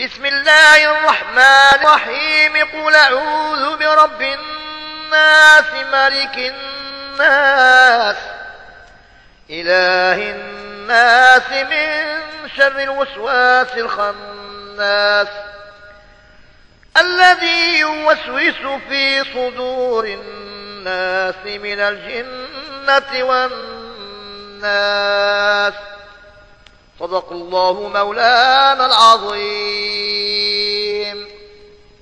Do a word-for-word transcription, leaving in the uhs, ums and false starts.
بسم الله الرحمن الرحيم. قل أعوذ برب الناس ملك الناس إله الناس من شر الوسواس الخناس الذي يوسوس في صدور الناس من الجنة والناس. صدق الله مولانا العظيم.